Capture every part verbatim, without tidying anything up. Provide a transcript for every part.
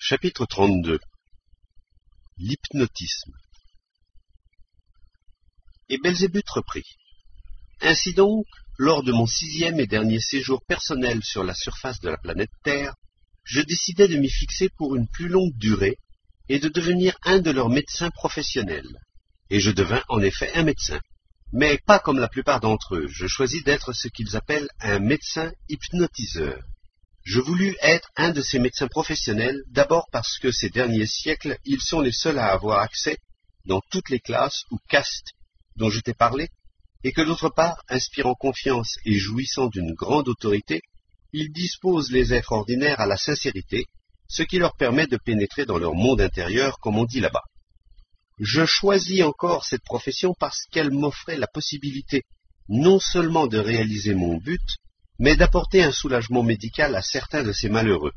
Chapitre trente-deux. L'hypnotisme. Et Belzébuth reprit. Ainsi donc, lors de mon sixième et dernier séjour personnel sur la surface de la planète Terre, je décidai de m'y fixer pour une plus longue durée et de devenir un de leurs médecins professionnels. Et je devins en effet un médecin. Mais pas comme la plupart d'entre eux, je choisis d'être ce qu'ils appellent un médecin hypnotiseur. Je voulus être un de ces médecins professionnels, d'abord parce que ces derniers siècles, ils sont les seuls à avoir accès, dans toutes les classes ou castes dont je t'ai parlé, et que d'autre part, inspirant confiance et jouissant d'une grande autorité, ils disposent les êtres ordinaires à la sincérité, ce qui leur permet de pénétrer dans leur monde intérieur, comme on dit là-bas. Je choisis encore cette profession parce qu'elle m'offrait la possibilité non seulement de réaliser mon but, mais d'apporter un soulagement médical à certains de ces malheureux.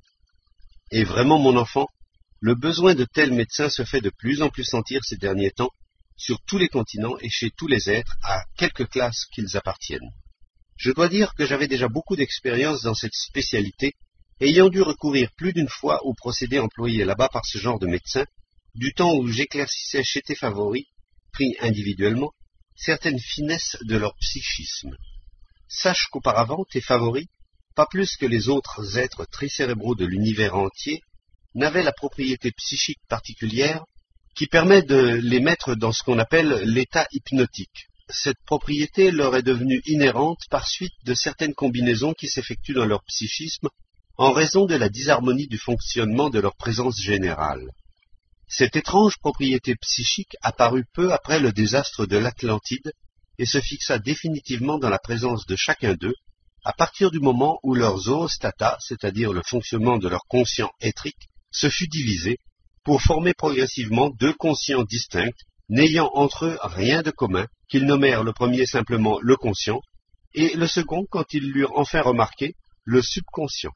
Et vraiment, mon enfant, le besoin de tels médecins se fait de plus en plus sentir ces derniers temps, sur tous les continents et chez tous les êtres, à quelque classe qu'ils appartiennent. Je dois dire que j'avais déjà beaucoup d'expérience dans cette spécialité, ayant dû recourir plus d'une fois aux procédés employés là-bas par ce genre de médecins, du temps où j'éclaircissais chez tes favoris, pris individuellement, certaines finesses de leur psychisme. Sache qu'auparavant, tes favoris, pas plus que les autres êtres tricérébraux de l'univers entier, n'avaient la propriété psychique particulière qui permet de les mettre dans ce qu'on appelle l'état hypnotique. Cette propriété leur est devenue inhérente par suite de certaines combinaisons qui s'effectuent dans leur psychisme en raison de la disharmonie du fonctionnement de leur présence générale. Cette étrange propriété psychique apparut peu après le désastre de l'Atlantide et se fixa définitivement dans la présence de chacun d'eux, à partir du moment où leur zoostata, c'est-à-dire le fonctionnement de leur conscient éthrique, se fut divisé, pour former progressivement deux conscients distincts, n'ayant entre eux rien de commun, qu'ils nommèrent le premier simplement le conscient, et le second, quand ils l'eurent enfin remarqué, le subconscient.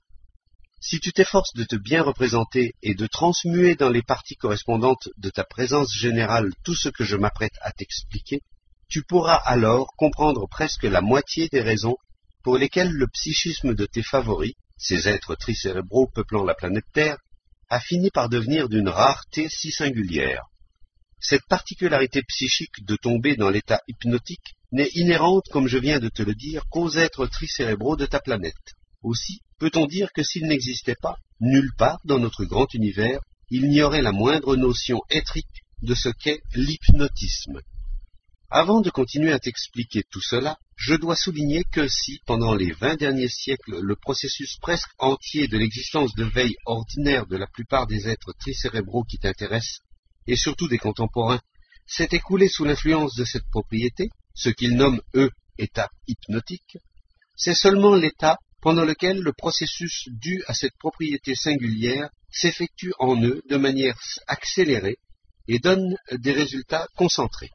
Si tu t'efforces de te bien représenter et de transmuer dans les parties correspondantes de ta présence générale tout ce que je m'apprête à t'expliquer, tu pourras alors comprendre presque la moitié des raisons pour lesquelles le psychisme de tes favoris, ces êtres tricérébraux peuplant la planète Terre, a fini par devenir d'une rareté si singulière. Cette particularité psychique de tomber dans l'état hypnotique n'est inhérente, comme je viens de te le dire, qu'aux êtres tricérébraux de ta planète. Aussi, peut-on dire que s'il n'existait pas, nulle part dans notre grand univers, il n'y aurait la moindre notion éthrique de ce qu'est l'hypnotisme. Avant de continuer à t'expliquer tout cela, je dois souligner que si, pendant les vingt derniers siècles, le processus presque entier de l'existence de veille ordinaire de la plupart des êtres tricérébraux qui t'intéressent, et surtout des contemporains, s'est écoulé sous l'influence de cette propriété, ce qu'ils nomment, eux, état hypnotique, c'est seulement l'état pendant lequel le processus dû à cette propriété singulière s'effectue en eux de manière accélérée et donne des résultats concentrés.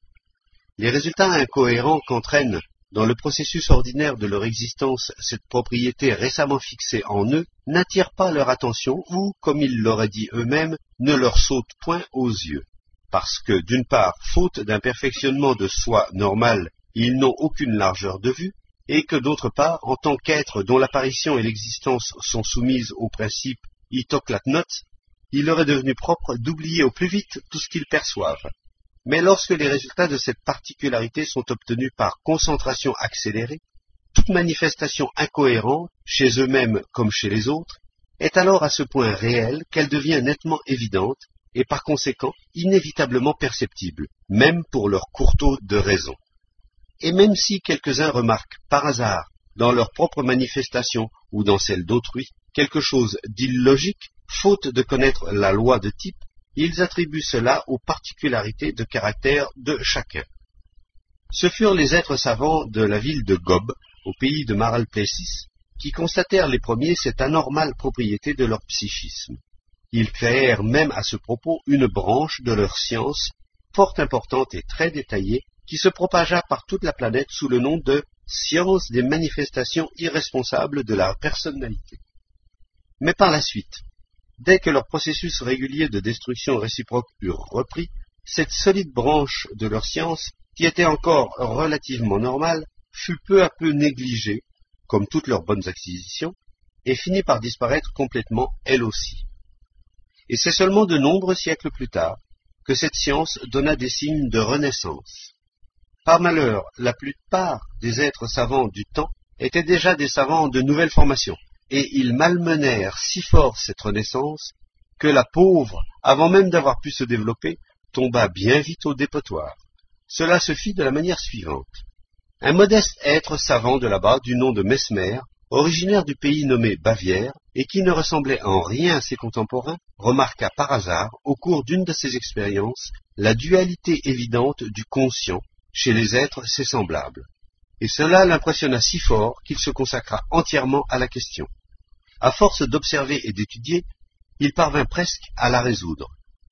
Les résultats incohérents qu'entraîne dans le processus ordinaire de leur existence cette propriété récemment fixée en eux n'attirent pas leur attention ou, comme ils l'auraient dit eux-mêmes, ne leur sautent point aux yeux. Parce que, d'une part, faute d'un perfectionnement de soi normal, ils n'ont aucune largeur de vue, et que, d'autre part, en tant qu'êtres dont l'apparition et l'existence sont soumises au principe hitoklatnot, il leur est devenu propre d'oublier au plus vite tout ce qu'ils perçoivent. Mais lorsque les résultats de cette particularité sont obtenus par concentration accélérée, toute manifestation incohérente, chez eux-mêmes comme chez les autres, est alors à ce point réelle qu'elle devient nettement évidente et par conséquent inévitablement perceptible, même pour leur courteau de raison. Et même si quelques-uns remarquent par hasard, dans leur propre manifestation ou dans celle d'autrui, quelque chose d'illogique, faute de connaître la loi de type, ils attribuent cela aux particularités de caractère de chacun. Ce furent les êtres savants de la ville de Gob, au pays de Maralplessis, qui constatèrent les premiers cette anormale propriété de leur psychisme. Ils créèrent même à ce propos une branche de leur science, fort importante et très détaillée, qui se propagea par toute la planète sous le nom de « science des manifestations irresponsables de la personnalité ». Mais par la suite, dès que leur processus régulier de destruction réciproque eurent repris, cette solide branche de leur science, qui était encore relativement normale, fut peu à peu négligée, comme toutes leurs bonnes acquisitions, et finit par disparaître complètement elle aussi. Et c'est seulement de nombreux siècles plus tard que cette science donna des signes de renaissance. Par malheur, la plupart des êtres savants du temps étaient déjà des savants de nouvelle formation, et ils malmenèrent si fort cette renaissance que la pauvre, avant même d'avoir pu se développer, tomba bien vite au dépotoir. Cela se fit de la manière suivante. Un modeste être savant de là-bas, du nom de Mesmer, originaire du pays nommé Bavière, et qui ne ressemblait en rien à ses contemporains, remarqua par hasard, au cours d'une de ses expériences, la dualité évidente du conscient chez les êtres ses semblables. Et cela l'impressionna si fort qu'il se consacra entièrement à la question. À force d'observer et d'étudier, il parvint presque à la résoudre.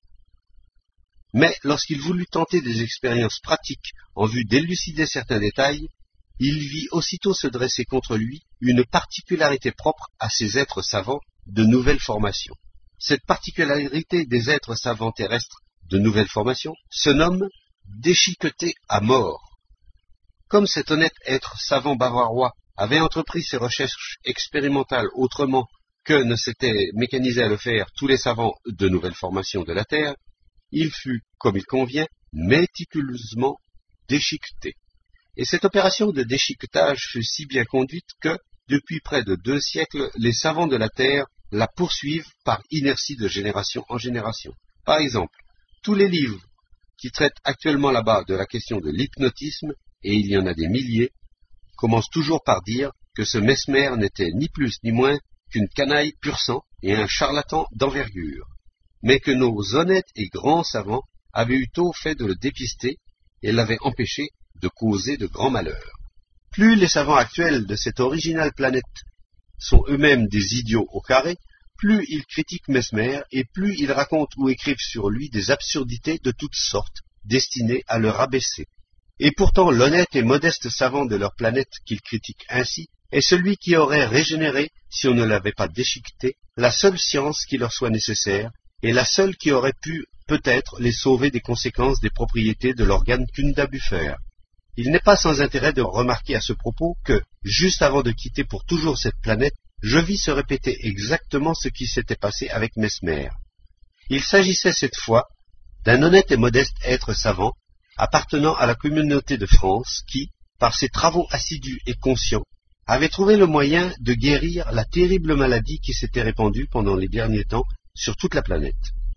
Mais lorsqu'il voulut tenter des expériences pratiques en vue d'élucider certains détails, il vit aussitôt se dresser contre lui une particularité propre à ces êtres savants de nouvelle formation. Cette particularité des êtres savants terrestres de nouvelle formation se nomme déchiqueté à mort. Comme cet honnête être savant bavarois avait entrepris ses recherches expérimentales autrement que ne s'étaient mécanisés à le faire tous les savants de nouvelle formation de la Terre, il fut, comme il convient, méticuleusement déchiqueté. Et cette opération de déchiquetage fut si bien conduite que, depuis près de deux siècles, les savants de la Terre la poursuivent par inertie de génération en génération. Par exemple, tous les livres qui traitent actuellement là-bas de la question de l'hypnotisme, et il y en a des milliers, commencent toujours par dire que ce Mesmer n'était ni plus ni moins qu'une canaille pur sang et un charlatan d'envergure, mais que nos honnêtes et grands savants avaient eu tôt fait de le dépister et l'avaient empêché de causer de grands malheurs. Plus les savants actuels de cette originale planète sont eux-mêmes des idiots au carré, plus ils critiquent Mesmer et plus ils racontent ou écrivent sur lui des absurdités de toutes sortes, destinées à le rabaisser. Et pourtant l'honnête et modeste savant de leur planète qu'ils critiquent ainsi est celui qui aurait régénéré, si on ne l'avait pas déchiqueté, la seule science qui leur soit nécessaire, et la seule qui aurait pu, peut-être, les sauver des conséquences des propriétés de l'organe Kunda Buffer. Il n'est pas sans intérêt de remarquer à ce propos que, juste avant de quitter pour toujours cette planète, je vis se répéter exactement ce qui s'était passé avec Mesmer. Il s'agissait cette fois d'un honnête et modeste être savant, appartenant à la communauté de France, qui, par ses travaux assidus et conscients, avait trouvé le moyen de guérir la terrible maladie qui s'était répandue pendant les derniers temps sur toute la planète.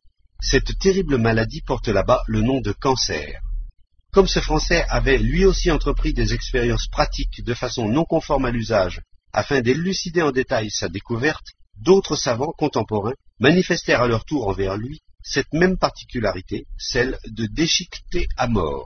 Cette terrible maladie porte là-bas le nom de cancer. Comme ce Français avait lui aussi entrepris des expériences pratiques de façon non conforme à l'usage, afin d'élucider en détail sa découverte, d'autres savants contemporains manifestèrent à leur tour envers lui cette même particularité, celle de déchiqueter à mort.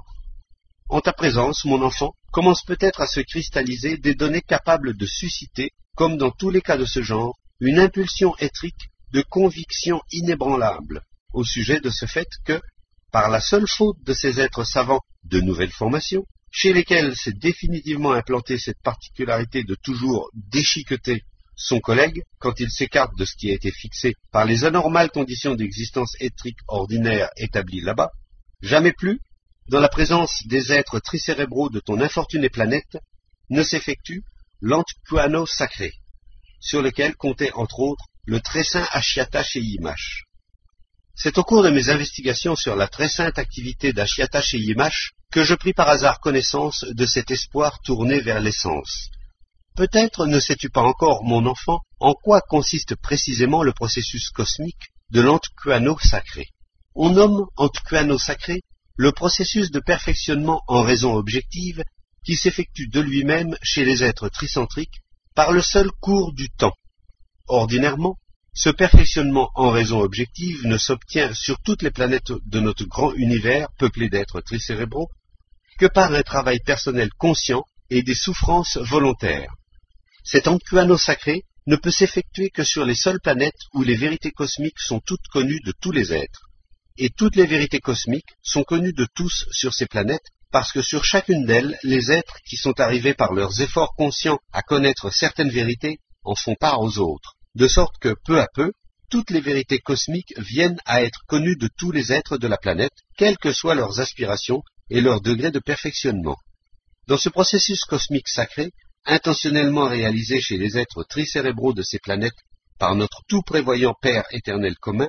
En ta présence, mon enfant, commencent peut-être à se cristalliser des données capables de susciter, comme dans tous les cas de ce genre, une impulsion éthrique de conviction inébranlable au sujet de ce fait que, par la seule faute de ces êtres savants de nouvelle formation, chez lesquels s'est définitivement implantée cette particularité de toujours déchiqueter son collègue quand il s'écarte de ce qui a été fixé par les anormales conditions d'existence éthrique ordinaire établies là-bas, jamais plus, dans la présence des êtres tricérébraux de ton infortunée planète, ne s'effectue l'Antquano sacré, sur lequel comptait entre autres le très saint Ashiata Sheyimash. C'est au cours de mes investigations sur la très sainte activité d'Ashiata Sheyimash que je pris par hasard connaissance de cet espoir tourné vers l'essence. Peut-être ne sais-tu pas encore, mon enfant, en quoi consiste précisément le processus cosmique de l'Antquano sacré. On nomme Antquano sacré le processus de perfectionnement en raison objective qui s'effectue de lui-même chez les êtres tricentriques par le seul cours du temps. Ordinairement, ce perfectionnement en raison objective ne s'obtient sur toutes les planètes de notre grand univers peuplé d'êtres tricérébraux que par un travail personnel conscient et des souffrances volontaires. Cet Antquano sacré ne peut s'effectuer que sur les seules planètes où les vérités cosmiques sont toutes connues de tous les êtres. Et toutes les vérités cosmiques sont connues de tous sur ces planètes parce que sur chacune d'elles, les êtres qui sont arrivés par leurs efforts conscients à connaître certaines vérités en font part aux autres, de sorte que, peu à peu, toutes les vérités cosmiques viennent à être connues de tous les êtres de la planète, quelles que soient leurs aspirations et leur degré de perfectionnement. Dans ce processus cosmique sacré, intentionnellement réalisé chez les êtres tricérébraux de ces planètes par notre tout prévoyant Père éternel commun,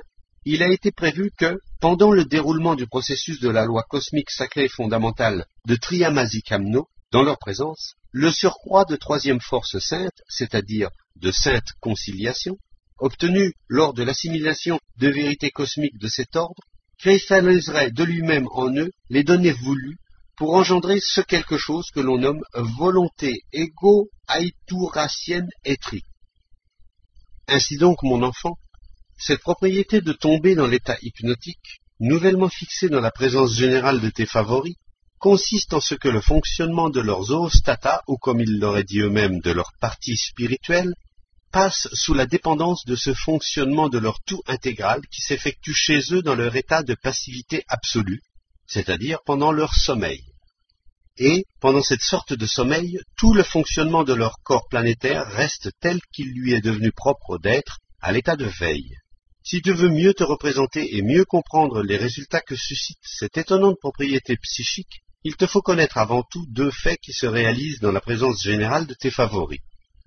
il a été prévu que, pendant le déroulement du processus de la loi cosmique sacrée et fondamentale de Triamazikamno, dans leur présence, le surcroît de troisième force sainte, c'est-à-dire de sainte conciliation, obtenu lors de l'assimilation de vérités cosmiques de cet ordre, cristalliserait de lui-même en eux les données voulues pour engendrer ce quelque chose que l'on nomme volonté égo-aïtouracienne étrique. Ainsi donc, mon enfant, cette propriété de tomber dans l'état hypnotique, nouvellement fixé dans la présence générale de tes favoris, consiste en ce que le fonctionnement de leurs oostata, ou comme ils l'auraient dit eux-mêmes, de leur partie spirituelle, passe sous la dépendance de ce fonctionnement de leur tout intégral qui s'effectue chez eux dans leur état de passivité absolue, c'est-à-dire pendant leur sommeil. Et, pendant cette sorte de sommeil, tout le fonctionnement de leur corps planétaire reste tel qu'il lui est devenu propre d'être à l'état de veille. Si tu veux mieux te représenter et mieux comprendre les résultats que suscite cette étonnante propriété psychique, il te faut connaître avant tout deux faits qui se réalisent dans la présence générale de tes favoris.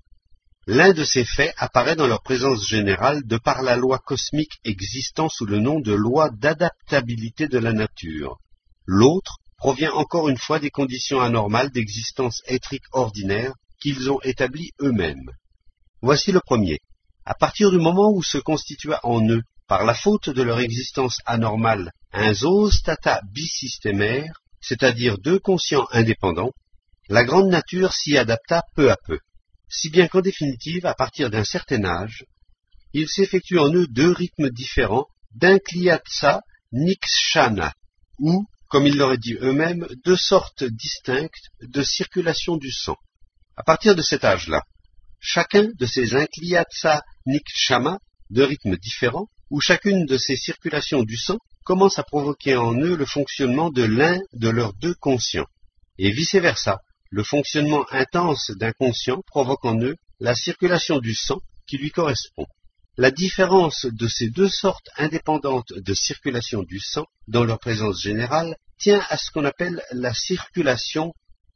L'un de ces faits apparaît dans leur présence générale de par la loi cosmique existant sous le nom de loi d'adaptabilité de la nature. L'autre provient encore une fois des conditions anormales d'existence étrique ordinaire qu'ils ont établies eux-mêmes. Voici le premier. À partir du moment où se constitua en eux, par la faute de leur existence anormale, un zoostata bisystémaire, c'est-à-dire deux conscients indépendants, la grande nature s'y adapta peu à peu, si bien qu'en définitive, à partir d'un certain âge, il s'effectue en eux deux rythmes différents d'incliatsa nikshana, ou, comme ils l'auraient dit eux-mêmes, deux sortes distinctes de circulation du sang. À partir de cet âge-là, chacun de ces incliatsa nikshama, de rythmes différents, ou chacune de ces circulations du sang, commence à provoquer en eux le fonctionnement de l'un de leurs deux conscients, et vice-versa. Le fonctionnement intense d'un conscient provoque en eux la circulation du sang qui lui correspond. La différence de ces deux sortes indépendantes de circulation du sang dans leur présence générale tient à ce qu'on appelle la circulation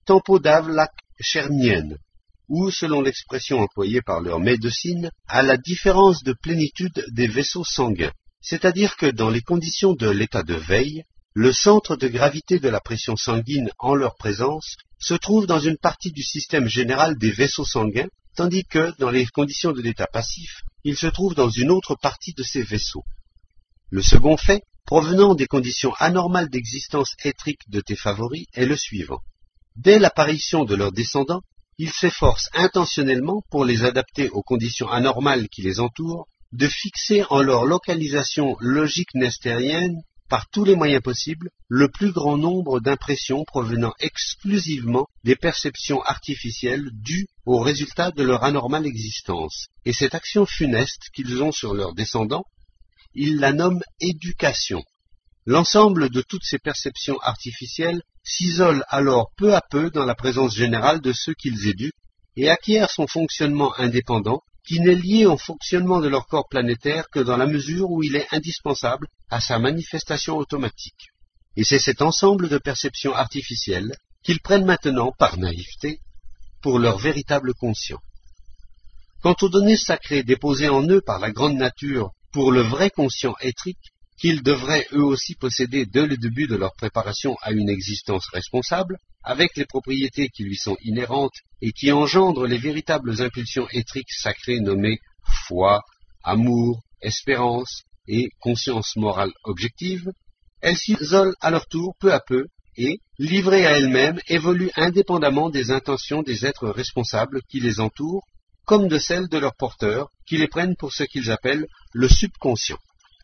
tempodavlak-chernienne, ou, selon l'expression employée par leur médecine, à la différence de plénitude des vaisseaux sanguins. C'est-à-dire que dans les conditions de l'état de veille, le centre de gravité de la pression sanguine en leur présence se trouve dans une partie du système général des vaisseaux sanguins, tandis que, dans les conditions de l'état passif, il se trouve dans une autre partie de ces vaisseaux. Le second fait, provenant des conditions anormales d'existence étrique de tes favoris, est le suivant. Dès l'apparition de leurs descendants, ils s'efforcent intentionnellement, pour les adapter aux conditions anormales qui les entourent, de fixer en leur localisation logique nestérienne, par tous les moyens possibles, le plus grand nombre d'impressions provenant exclusivement des perceptions artificielles dues aux résultats de leur anormale existence. Et cette action funeste qu'ils ont sur leurs descendants, ils la nomment éducation. L'ensemble de toutes ces perceptions artificielles s'isole alors peu à peu dans la présence générale de ceux qu'ils éduquent et acquiert son fonctionnement indépendant, qui n'est lié au fonctionnement de leur corps planétaire que dans la mesure où il est indispensable à sa manifestation automatique. Et c'est cet ensemble de perceptions artificielles qu'ils prennent maintenant, par naïveté, pour leur véritable conscient. Quant aux données sacrées déposées en eux par la grande nature pour le vrai conscient étrique, qu'ils devraient eux aussi posséder dès le début de leur préparation à une existence responsable, avec les propriétés qui lui sont inhérentes et qui engendrent les véritables impulsions étriques sacrées nommées foi, amour, espérance et conscience morale objective, elles s'isolent à leur tour peu à peu et, livrées à elles-mêmes, évoluent indépendamment des intentions des êtres responsables qui les entourent, comme de celles de leurs porteurs, qui les prennent pour ce qu'ils appellent le subconscient.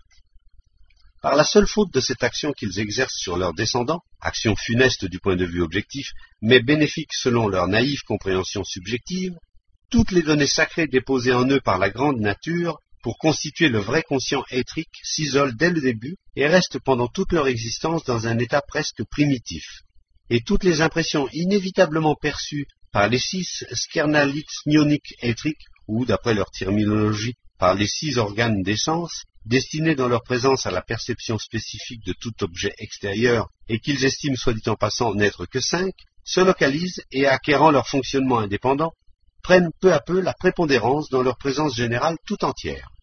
Par la seule faute de cette action qu'ils exercent sur leurs descendants, action funeste du point de vue objectif, mais bénéfique selon leur naïve compréhension subjective, toutes les données sacrées déposées en eux par la grande nature, pour constituer le vrai conscient étrique, s'isolent dès le début et restent pendant toute leur existence dans un état presque primitif. Et toutes les impressions inévitablement perçues par les six skernalix-mioniques étriques, ou, d'après leur terminologie, par les six organes d'essence, destinés dans leur présence à la perception spécifique de tout objet extérieur et qu'ils estiment soit dit en passant n'être que cinq, se localisent et, acquérant leur fonctionnement indépendant, prennent peu à peu la prépondérance dans leur présence générale tout entière.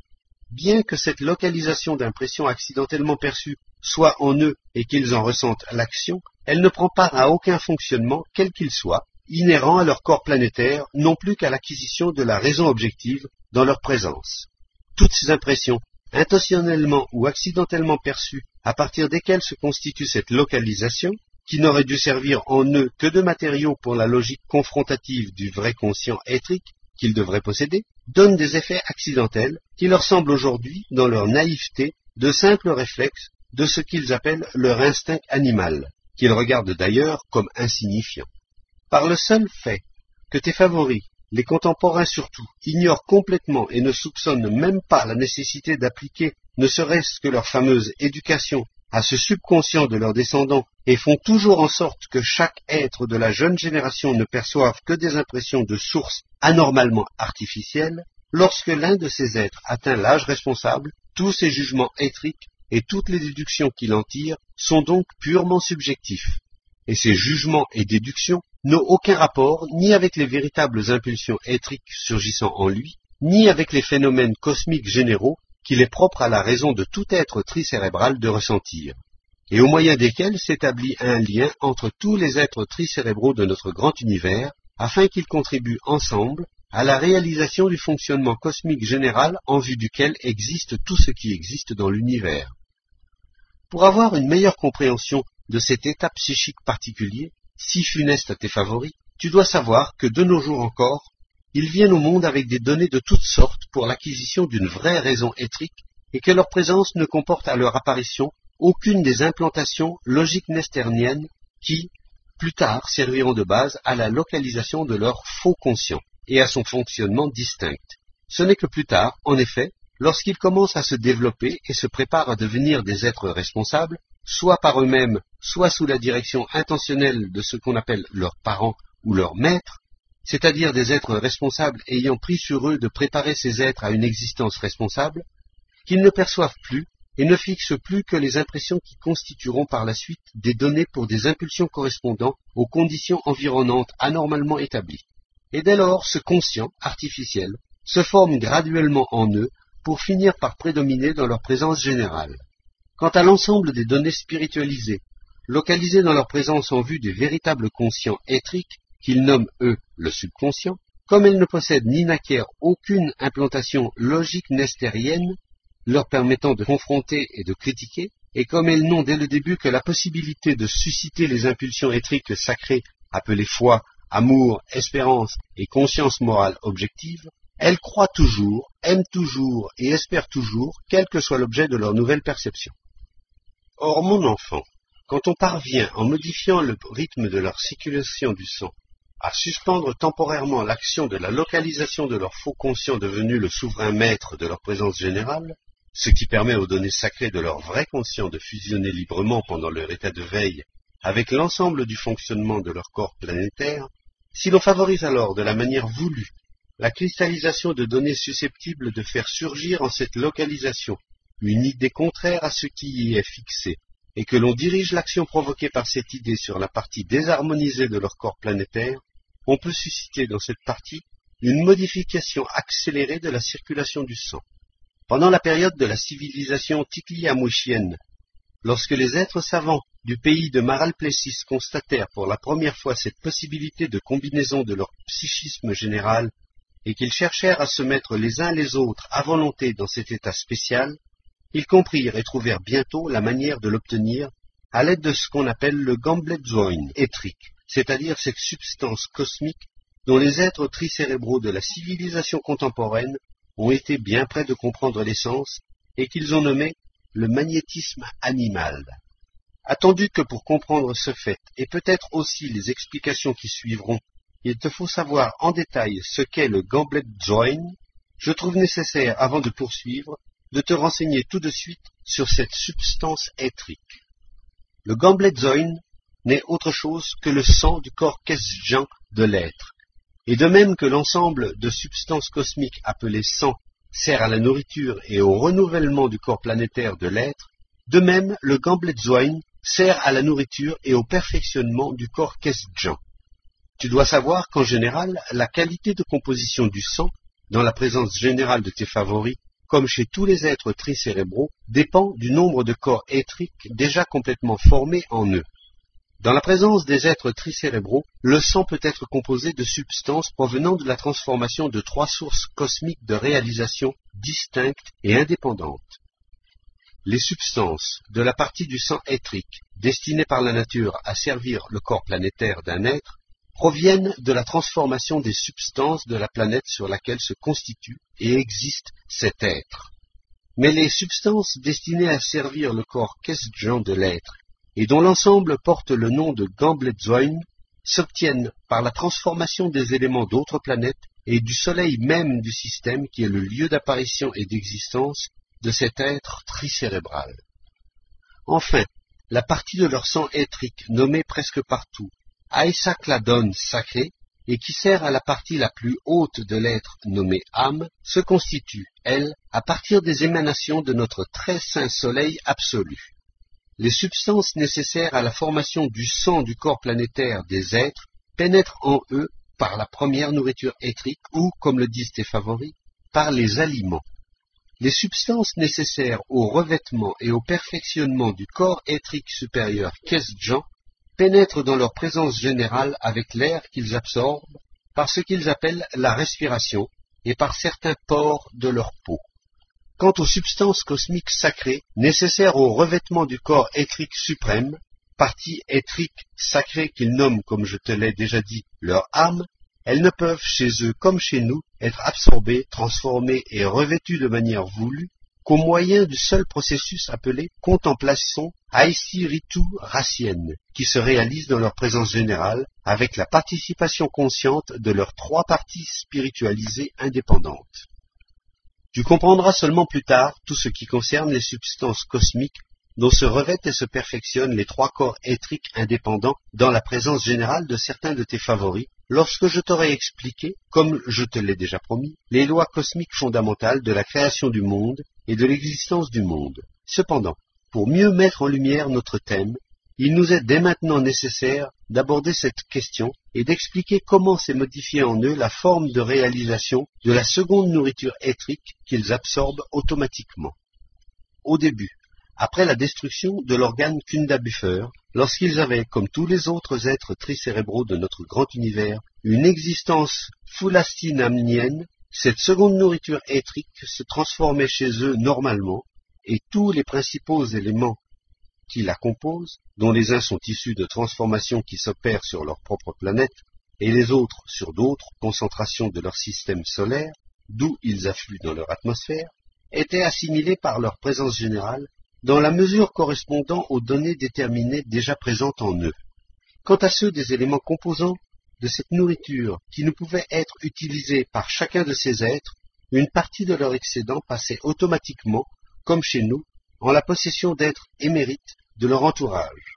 bien que cette localisation d'impressions accidentellement perçues soit en eux et qu'ils en ressentent l'action, elle ne prend part à aucun fonctionnement, quel qu'il soit, inhérent à leur corps planétaire, non plus qu'à l'acquisition de la raison objective dans leur présence. Toutes ces impressions, intentionnellement ou accidentellement perçues, à partir desquelles se constitue cette localisation, qui n'aurait dû servir en eux que de matériaux pour la logique confrontative du vrai conscient éthrique qu'ils devraient posséder, donnent des effets accidentels qui leur semblent aujourd'hui, dans leur naïveté, de simples réflexes de ce qu'ils appellent leur instinct animal, qu'ils regardent d'ailleurs comme insignifiant. Par le seul fait que tes favoris, les contemporains surtout, ignorent complètement et ne soupçonnent même pas la nécessité d'appliquer ne serait-ce que leur fameuse éducation à ce subconscient de leurs descendants et font toujours en sorte que chaque être de la jeune génération ne perçoive que des impressions de source anormalement artificielles, lorsque l'un de ces êtres atteint l'âge responsable, tous ses jugements éthriques et toutes les déductions qu'il en tire sont donc purement subjectifs. Et ces jugements et déductions n'ont aucun rapport ni avec les véritables impulsions éthriques surgissant en lui, ni avec les phénomènes cosmiques généraux qu'il est propre à la raison de tout être tricérébral de ressentir, et au moyen desquels s'établit un lien entre tous les êtres tricérébraux de notre grand univers, afin qu'ils contribuent ensemble à la réalisation du fonctionnement cosmique général en vue duquel existe tout ce qui existe dans l'univers. Pour avoir une meilleure compréhension de cet état psychique particulier, si funeste à tes favoris, tu dois savoir que de nos jours encore, ils viennent au monde avec des données de toutes sortes pour l'acquisition d'une vraie raison éthrique et que leur présence ne comporte à leur apparition aucune des implantations logiques nesterniennes qui, plus tard, serviront de base à la localisation de leur faux conscient et à son fonctionnement distinct. Ce n'est que plus tard, en effet, lorsqu'ils commencent à se développer et se préparent à devenir des êtres responsables, soit par eux-mêmes, soit sous la direction intentionnelle de ce qu'on appelle leurs parents ou leurs maîtres, c'est-à-dire des êtres responsables ayant pris sur eux de préparer ces êtres à une existence responsable, qu'ils ne perçoivent plus et ne fixent plus que les impressions qui constitueront par la suite des données pour des impulsions correspondant aux conditions environnantes anormalement établies. Et dès lors, ce conscient artificiel se forme graduellement en eux pour finir par prédominer dans leur présence générale. Quant à l'ensemble des données spiritualisées, localisées dans leur présence en vue des véritables conscients éthriques, qu'ils nomment, eux, le subconscient, comme elles ne possèdent ni n'acquièrent aucune implantation logique nestérienne, leur permettant de confronter et de critiquer, et comme elles n'ont dès le début que la possibilité de susciter les impulsions éthriques sacrées, appelées foi, amour, espérance et conscience morale objective, elles croient toujours, aiment toujours et espèrent toujours, quel que soit l'objet de leur nouvelle perception. Or, mon enfant, quand on parvient, en modifiant le rythme de leur circulation du sang, à suspendre temporairement l'action de la localisation de leur faux conscient devenu le souverain maître de leur présence générale, ce qui permet aux données sacrées de leur vrai conscient de fusionner librement pendant leur état de veille avec l'ensemble du fonctionnement de leur corps planétaire, si l'on favorise alors de la manière voulue la cristallisation de données susceptibles de faire surgir en cette localisation une idée contraire à ce qui y est fixé, et que l'on dirige l'action provoquée par cette idée sur la partie désharmonisée de leur corps planétaire, on peut susciter dans cette partie une modification accélérée de la circulation du sang. Pendant la période de la civilisation tikliamouchienne, lorsque les êtres savants du pays de Maralplessis constatèrent pour la première fois cette possibilité de combinaison de leur psychisme général et qu'ils cherchèrent à se mettre les uns les autres à volonté dans cet état spécial, ils comprirent et trouvèrent bientôt la manière de l'obtenir à l'aide de ce qu'on appelle le Gambletzoin éthrique, c'est-à-dire cette substance cosmique dont les êtres tricérébraux de la civilisation contemporaine ont été bien près de comprendre l'essence et qu'ils ont nommé le magnétisme animal. Attendu que pour comprendre ce fait, et peut-être aussi les explications qui suivront, il te faut savoir en détail ce qu'est le Gambletzoin, je trouve nécessaire, avant de poursuivre, de te renseigner tout de suite sur cette substance éthrique. Le Gambletzoin n'est autre chose que le sang du corps kesdjan de l'être, et de même que l'ensemble de substances cosmiques appelées sang sert à la nourriture et au renouvellement du corps planétaire de l'être, de même le Gambletzoin sert à la nourriture et au perfectionnement du corps kesdjan. Tu dois savoir qu'en général, la qualité de composition du sang, dans la présence générale de tes favoris, comme chez tous les êtres tricérébraux, dépend du nombre de corps éthriques déjà complètement formés en eux. Dans la présence des êtres tricérébraux, le sang peut être composé de substances provenant de la transformation de trois sources cosmiques de réalisation distinctes et indépendantes. Les substances de la partie du sang éthrique, destinée par la nature à servir le corps planétaire d'un être, proviennent de la transformation des substances de la planète sur laquelle se constitue et existe cet être. Mais les substances destinées à servir le corps Kesdjan de l'être, et dont l'ensemble porte le nom de Gambletzoin, s'obtiennent par la transformation des éléments d'autres planètes et du soleil même du système qui est le lieu d'apparition et d'existence de cet être tricérébral. Enfin, la partie de leur sang éthrique nommée presque partout Aesakladon sacré et qui sert à la partie la plus haute de l'être nommée âme se constitue, elle, à partir des émanations de notre très saint soleil absolu. Les substances nécessaires à la formation du sang du corps planétaire des êtres pénètrent en eux par la première nourriture éthrique ou, comme le disent tes favoris, par les aliments. Les substances nécessaires au revêtement et au perfectionnement du corps éthrique supérieur Kesdjan pénètrent dans leur présence générale avec l'air qu'ils absorbent par ce qu'ils appellent la respiration et par certains pores de leur peau. Quant aux substances cosmiques sacrées nécessaires au revêtement du corps éthrique suprême, partie éthrique sacrée qu'ils nomment, comme je te l'ai déjà dit, leur âme, elles ne peuvent chez eux comme chez nous être absorbées, transformées et revêtues de manière voulue qu'au moyen du seul processus appelé contemplation Aïsi Ritu Racienne, qui se réalise dans leur présence générale avec la participation consciente de leurs trois parties spiritualisées indépendantes. Tu comprendras seulement plus tard tout ce qui concerne les substances cosmiques dont se revêtent et se perfectionnent les trois corps éthriques indépendants dans la présence générale de certains de tes favoris, lorsque je t'aurai expliqué, comme je te l'ai déjà promis, les lois cosmiques fondamentales de la création du monde et de l'existence du monde. Cependant, pour mieux mettre en lumière notre thème, il nous est dès maintenant nécessaire d'aborder cette question et d'expliquer comment s'est modifiée en eux la forme de réalisation de la seconde nourriture éthrique qu'ils absorbent automatiquement. Au début, après la destruction de l'organe Kundabuffer, lorsqu'ils avaient, comme tous les autres êtres tricérébraux de notre grand univers, une existence phulastinamnienne, cette seconde nourriture éthrique se transformait chez eux normalement, et tous les principaux éléments qui la composent, dont les uns sont issus de transformations qui s'opèrent sur leur propre planète, et les autres sur d'autres concentrations de leur système solaire, d'où ils affluent dans leur atmosphère, étaient assimilés par leur présence générale dans la mesure correspondant aux données déterminées déjà présentes en eux. Quant à ceux des éléments composants de cette nourriture qui ne pouvaient être utilisés par chacun de ces êtres, une partie de leur excédent passait automatiquement, comme chez nous, en la possession d'êtres émérites de leur entourage.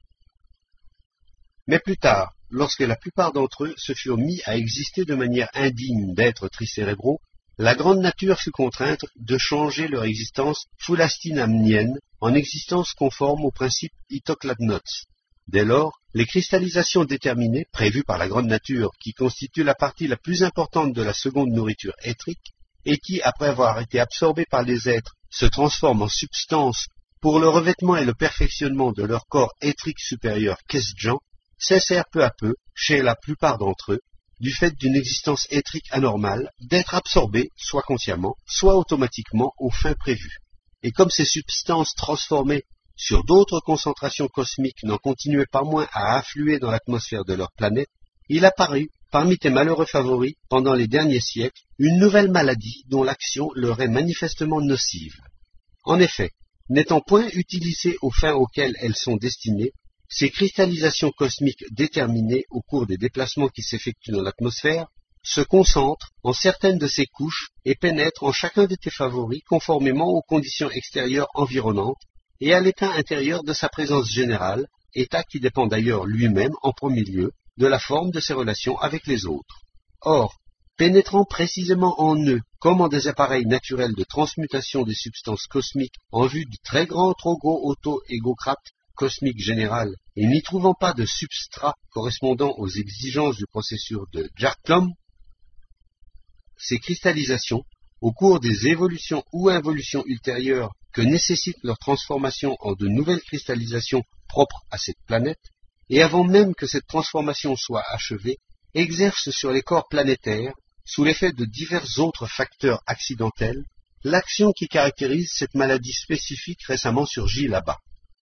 Mais plus tard, lorsque la plupart d'entre eux se furent mis à exister de manière indigne d'êtres tricérébraux, la grande nature fut contrainte de changer leur existence phulastinamnienne en existence conforme au principe Itokladnots. Dès lors, les cristallisations déterminées, prévues par la grande nature, qui constituent la partie la plus importante de la seconde nourriture éthrique, et qui, après avoir été absorbées par les êtres, se transforment en substance pour le revêtement et le perfectionnement de leur corps éthrique supérieur Kesdjan, cessèrent peu à peu, chez la plupart d'entre eux, du fait d'une existence éthrique anormale, d'être absorbés, soit consciemment, soit automatiquement, aux fins prévues. Et comme ces substances transformées sur d'autres concentrations cosmiques n'en continuaient pas moins à affluer dans l'atmosphère de leur planète, il apparut, parmi tes malheureux favoris, pendant les derniers siècles, une nouvelle maladie dont l'action leur est manifestement nocive. En effet, n'étant point utilisées aux fins auxquelles elles sont destinées, ces cristallisations cosmiques déterminées au cours des déplacements qui s'effectuent dans l'atmosphère se concentrent en certaines de ces couches et pénètrent en chacun de tes favoris conformément aux conditions extérieures environnantes et à l'état intérieur de sa présence générale, état qui dépend d'ailleurs lui-même en premier lieu de la forme de ses relations avec les autres. Or, pénétrant précisément en eux comme en des appareils naturels de transmutation des substances cosmiques en vue du très grand trogo auto-égocrate cosmique général et n'y trouvant pas de substrat correspondant aux exigences du processus de Jarklom, ces cristallisations, au cours des évolutions ou involutions ultérieures que nécessite leur transformation en de nouvelles cristallisations propres à cette planète, et avant même que cette transformation soit achevée, exerce sur les corps planétaires, sous l'effet de divers autres facteurs accidentels, l'action qui caractérise cette maladie spécifique récemment surgie là-bas.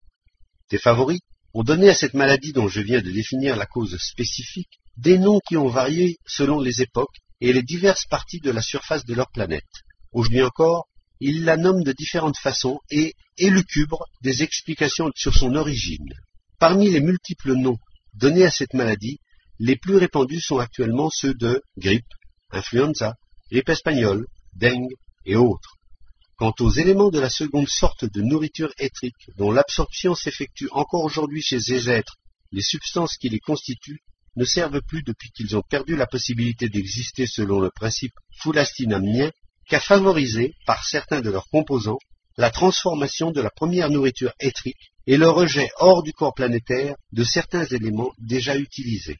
Tes favoris ont donné à cette maladie dont je viens de définir la cause spécifique des noms qui ont varié selon les époques et les diverses parties de la surface de leur planète. Aujourd'hui encore, ils la nomment de différentes façons et élucubrent des explications sur son origine. Parmi les multiples noms donnés à cette maladie, les plus répandus sont actuellement ceux de grippe, influenza, grippe espagnole, dengue et autres. Quant aux éléments de la seconde sorte de nourriture éthrique, dont l'absorption s'effectue encore aujourd'hui chez ces êtres, les substances qui les constituent ne servent plus depuis qu'ils ont perdu la possibilité d'exister selon le principe foulastinamien qu'à favoriser, par certains de leurs composants, la transformation de la première nourriture éthrique et le rejet hors du corps planétaire de certains éléments déjà utilisés.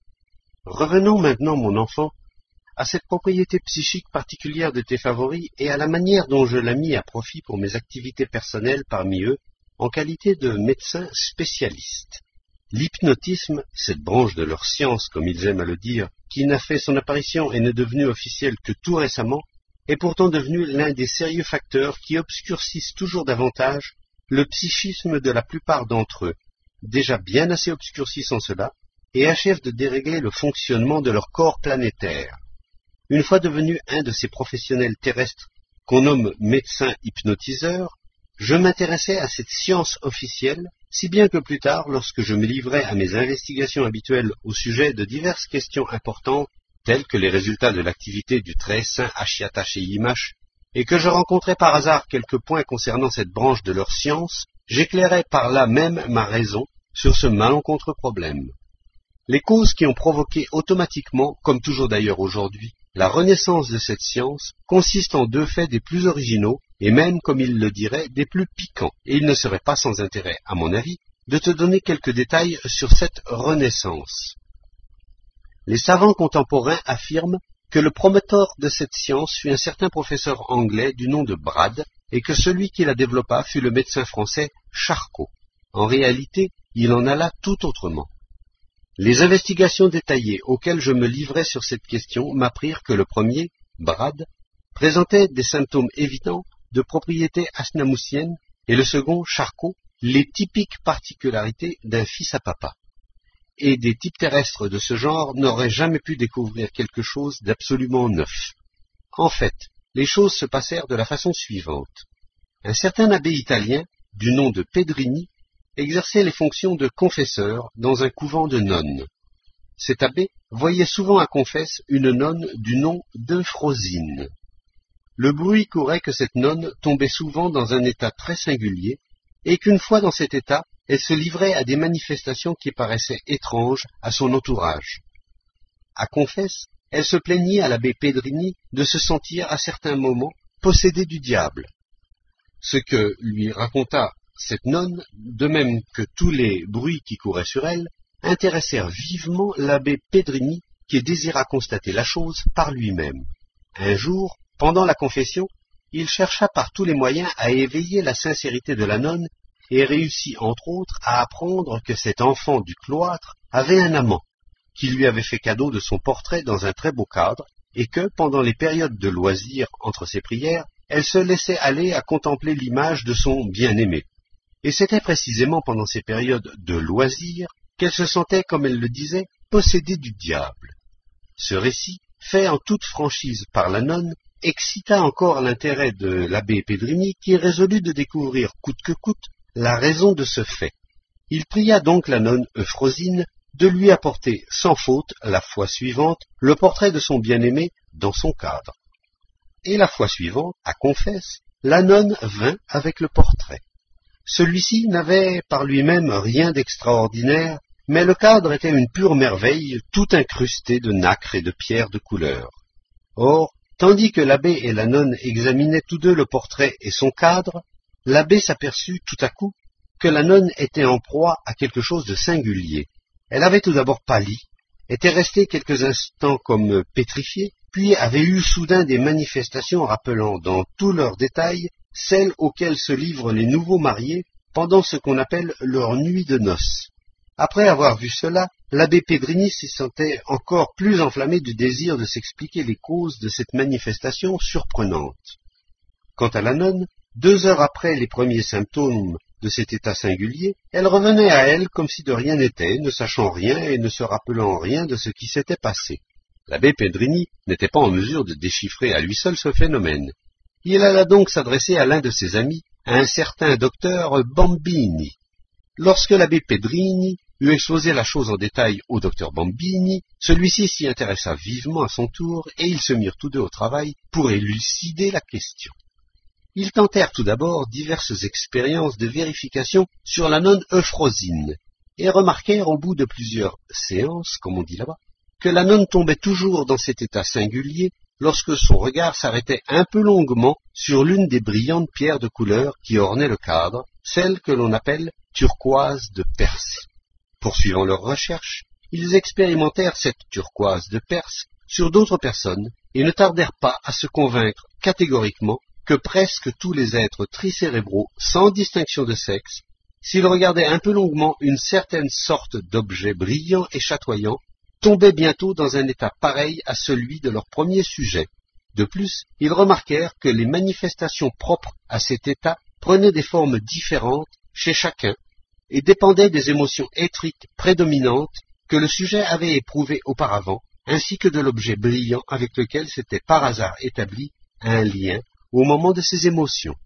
Revenons maintenant, mon enfant, à cette propriété psychique particulière de tes favoris et à la manière dont je l'ai mis à profit pour mes activités personnelles parmi eux, en qualité de médecin spécialiste. L'hypnotisme, cette branche de leur science, comme ils aiment à le dire, qui n'a fait son apparition et n'est devenue officielle que tout récemment, est pourtant devenu l'un des sérieux facteurs qui obscurcissent toujours davantage le psychisme de la plupart d'entre eux, déjà bien assez obscurcis sans cela, et achèvent de dérégler le fonctionnement de leur corps planétaire. Une fois devenu un de ces professionnels terrestres qu'on nomme médecin hypnotiseur, je m'intéressais à cette science officielle, si bien que plus tard, lorsque je me livrais à mes investigations habituelles au sujet de diverses questions importantes, telles que les résultats de l'activité du très saint Achiata Sheyimash, et que je rencontrais par hasard quelques points concernant cette branche de leur science, j'éclairais par là même ma raison sur ce malencontreux problème. Les causes qui ont provoqué automatiquement, comme toujours d'ailleurs aujourd'hui, la renaissance de cette science consiste en deux faits des plus originaux, et même, comme il le dirait, des plus piquants, et il ne serait pas sans intérêt, à mon avis, de te donner quelques détails sur cette renaissance. Les savants contemporains affirment que le promoteur de cette science fut un certain professeur anglais du nom de Brad, et que celui qui la développa fut le médecin français Charcot. En réalité, il en alla tout autrement. Les investigations détaillées auxquelles je me livrais sur cette question m'apprirent que le premier, Brad, présentait des symptômes évidents de propriété asnamoussienne et le second, Charcot, les typiques particularités d'un fils à papa. Et des types terrestres de ce genre n'auraient jamais pu découvrir quelque chose d'absolument neuf. En fait, les choses se passèrent de la façon suivante. Un certain abbé italien, du nom de Pedrini, exerçait les fonctions de confesseur dans un couvent de nonnes. Cet abbé voyait souvent à confesse une nonne du nom d'Euphrosine. Le bruit courait que cette nonne tombait souvent dans un état très singulier, et qu'une fois dans cet état, elle se livrait à des manifestations qui paraissaient étranges à son entourage. À confesse, elle se plaignit à l'abbé Pedrini de se sentir à certains moments possédée du diable. Ce que lui raconta cette nonne, de même que tous les bruits qui couraient sur elle, intéressèrent vivement l'abbé Pedrini, qui désira constater la chose par lui-même. Un jour, pendant la confession, il chercha par tous les moyens à éveiller la sincérité de la nonne et réussit entre autres à apprendre que cet enfant du cloître avait un amant, qui lui avait fait cadeau de son portrait dans un très beau cadre, et que, pendant les périodes de loisirs entre ses prières, elle se laissait aller à contempler l'image de son bien-aimé. Et c'était précisément pendant ces périodes de loisirs qu'elle se sentait, comme elle le disait, possédée du diable. Ce récit, fait en toute franchise par la nonne, excita encore l'intérêt de l'abbé Pedrini, qui résolut de découvrir coûte que coûte la raison de ce fait. Il pria donc la nonne Euphrosine de lui apporter sans faute, la fois suivante, le portrait de son bien-aimé dans son cadre. Et la fois suivante, à confesse, la nonne vint avec le portrait. Celui-ci n'avait par lui-même rien d'extraordinaire, mais le cadre était une pure merveille, tout incrusté de nacre et de pierres de couleur. Or, tandis que l'abbé et la nonne examinaient tous deux le portrait et son cadre, l'abbé s'aperçut tout à coup que la nonne était en proie à quelque chose de singulier. Elle avait tout d'abord pâli, était restée quelques instants comme pétrifiée, puis avaient eu soudain des manifestations rappelant dans tous leurs détails celles auxquelles se livrent les nouveaux mariés pendant ce qu'on appelle leur nuit de noces. Après avoir vu cela, l'abbé Pedrini se sentait encore plus enflammé du désir de s'expliquer les causes de cette manifestation surprenante. Quant à la nonne, deux heures après les premiers symptômes de cet état singulier, elle revenait à elle comme si de rien n'était, ne sachant rien et ne se rappelant rien de ce qui s'était passé. L'abbé Pedrini n'était pas en mesure de déchiffrer à lui seul ce phénomène. Il alla donc s'adresser à l'un de ses amis, à un certain docteur Bambini. Lorsque l'abbé Pedrini eut exposé la chose en détail au docteur Bambini, celui-ci s'y intéressa vivement à son tour, et ils se mirent tous deux au travail pour élucider la question. Ils tentèrent tout d'abord diverses expériences de vérification sur la nonne Euphrosine, et remarquèrent au bout de plusieurs séances, comme on dit là-bas, que la nonne tombait toujours dans cet état singulier lorsque son regard s'arrêtait un peu longuement sur l'une des brillantes pierres de couleur qui ornaient le cadre, celle que l'on appelle turquoise de Perse. Poursuivant leurs recherches, ils expérimentèrent cette turquoise de Perse sur d'autres personnes et ne tardèrent pas à se convaincre catégoriquement que presque tous les êtres tricérébraux, sans distinction de sexe, s'ils regardaient un peu longuement une certaine sorte d'objet brillant et chatoyant, tombaient bientôt dans un état pareil à celui de leur premier sujet. De plus, ils remarquèrent que les manifestations propres à cet état prenaient des formes différentes chez chacun et dépendaient des émotions éthriques prédominantes que le sujet avait éprouvées auparavant, ainsi que de l'objet brillant avec lequel s'était par hasard établi un lien au moment de ces émotions.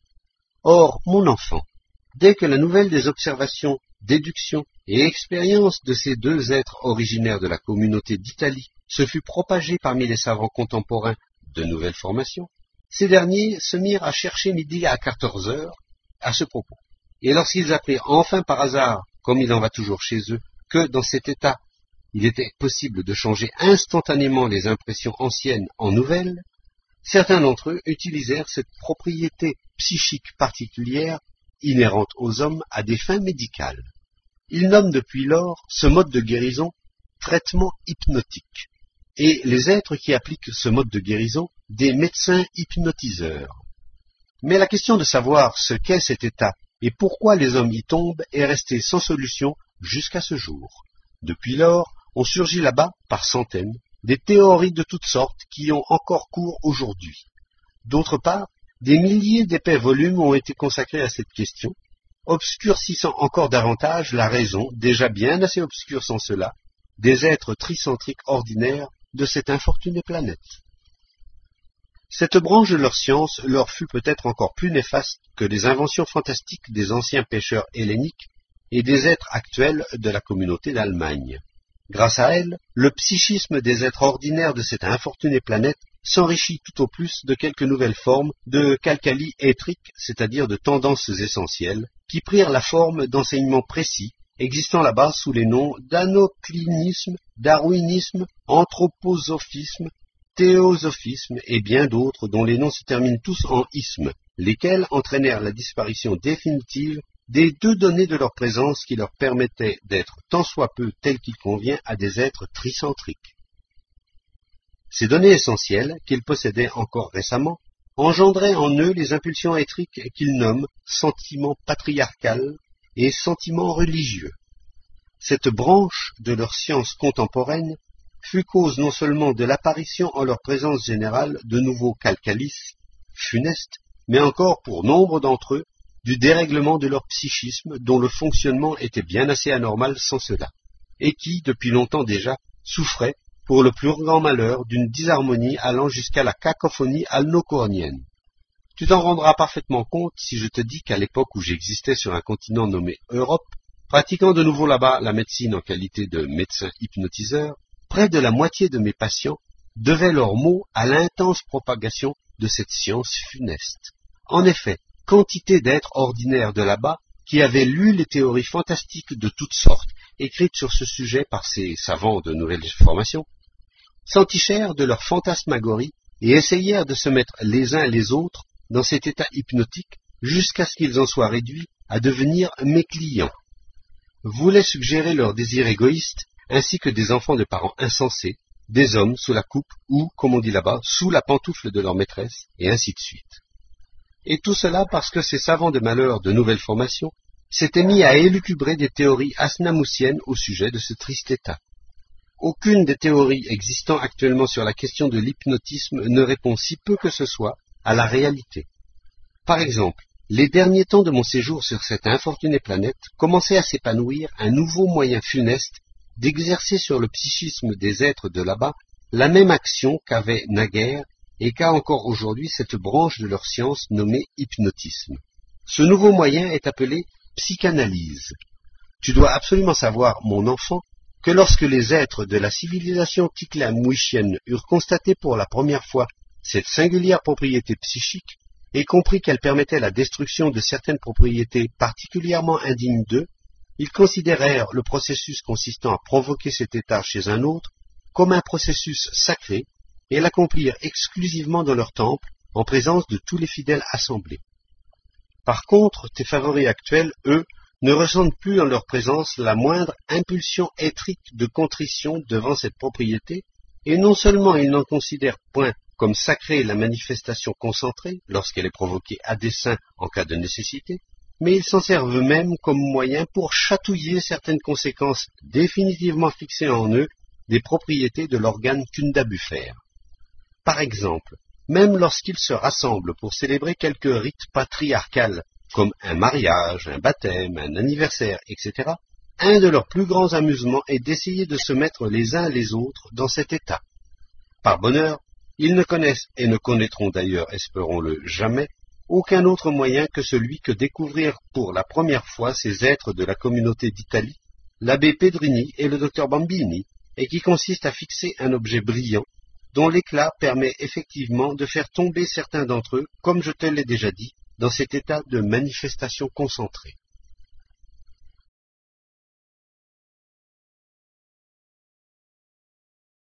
Or, mon enfant, dès que la nouvelle des observations, déductions et expériences de ces deux êtres originaires de la communauté d'Italie se fut propagée parmi les savants contemporains de nouvelles formations, ces derniers se mirent à chercher midi à quatorze heures à ce propos. Et lorsqu'ils apprirent enfin par hasard, comme il en va toujours chez eux, que dans cet état, il était possible de changer instantanément les impressions anciennes en nouvelles, certains d'entre eux utilisèrent cette propriété psychique particulière inhérente aux hommes à des fins médicales. Ils nomment depuis lors ce mode de guérison traitement hypnotique, et les êtres qui appliquent ce mode de guérison des médecins hypnotiseurs. Mais la question de savoir ce qu'est cet état et pourquoi les hommes y tombent est restée sans solution jusqu'à ce jour. Depuis lors, ont surgi là-bas, par centaines, des théories de toutes sortes qui ont encore cours aujourd'hui. D'autre part, des milliers d'épais volumes ont été consacrés à cette question, obscurcissant encore davantage la raison, déjà bien assez obscure sans cela, des êtres tricentriques ordinaires de cette infortunée planète. Cette branche de leur science leur fut peut-être encore plus néfaste que les inventions fantastiques des anciens pêcheurs helléniques et des êtres actuels de la communauté d'Allemagne. Grâce à elle, le psychisme des êtres ordinaires de cette infortunée planète s'enrichit tout au plus de quelques nouvelles formes de calcali éthriques, c'est-à-dire de tendances essentielles, qui prirent la forme d'enseignements précis, existant là-bas sous les noms d'anoclinisme, darwinisme, anthroposophisme, théosophisme et bien d'autres dont les noms se terminent tous en isme, lesquels entraînèrent la disparition définitive des deux données de leur présence qui leur permettaient d'être tant soit peu tels qu'il convient à des êtres tricentriques. Ces données essentielles, qu'ils possédaient encore récemment, engendraient en eux les impulsions éthriques qu'ils nomment sentiments patriarcales et sentiments religieux. Cette branche de leur science contemporaine fut cause non seulement de l'apparition en leur présence générale de nouveaux calcalis funestes, mais encore pour nombre d'entre eux, du dérèglement de leur psychisme dont le fonctionnement était bien assez anormal sans cela, et qui, depuis longtemps déjà, souffraient, pour le plus grand malheur, d'une disharmonie allant jusqu'à la cacophonie alnocornienne. Tu t'en rendras parfaitement compte si je te dis qu'à l'époque où j'existais sur un continent nommé Europe, pratiquant de nouveau là-bas la médecine en qualité de médecin hypnotiseur, près de la moitié de mes patients devaient leurs maux à l'intense propagation de cette science funeste. En effet, quantité d'êtres ordinaires de là-bas qui avaient lu les théories fantastiques de toutes sortes, écrites sur ce sujet par ces savants de nouvelles formations, s'entichèrent de leur fantasmagorie et essayèrent de se mettre les uns les autres dans cet état hypnotique jusqu'à ce qu'ils en soient réduits à devenir mes clients, voulaient suggérer leurs désirs égoïstes ainsi que des enfants de parents insensés, des hommes sous la coupe ou, comme on dit là-bas, sous la pantoufle de leur maîtresse, et ainsi de suite. Et tout cela parce que ces savants de malheur de nouvelle formation s'étaient mis à élucubrer des théories asnamoussiennes au sujet de ce triste état. Aucune des théories existant actuellement sur la question de l'hypnotisme ne répond si peu que ce soit à la réalité. Par exemple, les derniers temps de mon séjour sur cette infortunée planète commençait à s'épanouir un nouveau moyen funeste d'exercer sur le psychisme des êtres de là-bas la même action qu'avait naguère et qu'a encore aujourd'hui cette branche de leur science nommée hypnotisme. Ce nouveau moyen est appelé psychanalyse. Tu dois absolument savoir, mon enfant, que lorsque les êtres de la civilisation ticlamouichienne eurent constaté pour la première fois cette singulière propriété psychique, et compris qu'elle permettait la destruction de certaines propriétés particulièrement indignes d'eux, ils considérèrent le processus consistant à provoquer cet état chez un autre comme un processus sacré et l'accomplirent exclusivement dans leur temple en présence de tous les fidèles assemblés. Par contre, tes favoris actuels, eux, ne ressentent plus en leur présence la moindre impulsion éthrique de contrition devant cette propriété, et non seulement ils n'en considèrent point comme sacrée la manifestation concentrée lorsqu'elle est provoquée à dessein en cas de nécessité, mais ils s'en servent eux-mêmes comme moyen pour chatouiller certaines conséquences définitivement fixées en eux des propriétés de l'organe cundabuffaire. Par exemple, même lorsqu'ils se rassemblent pour célébrer quelque rite patriarcal, comme un mariage, un baptême, un anniversaire, et cetera, un de leurs plus grands amusements est d'essayer de se mettre les uns les autres dans cet état. Par bonheur, ils ne connaissent, et ne connaîtront d'ailleurs, espérons-le, jamais, aucun autre moyen que celui que découvrirent pour la première fois ces êtres de la communauté d'Italie, l'abbé Pedrini et le docteur Bambini, et qui consiste à fixer un objet brillant, dont l'éclat permet effectivement de faire tomber certains d'entre eux, comme je te l'ai déjà dit, dans cet état de manifestation concentrée.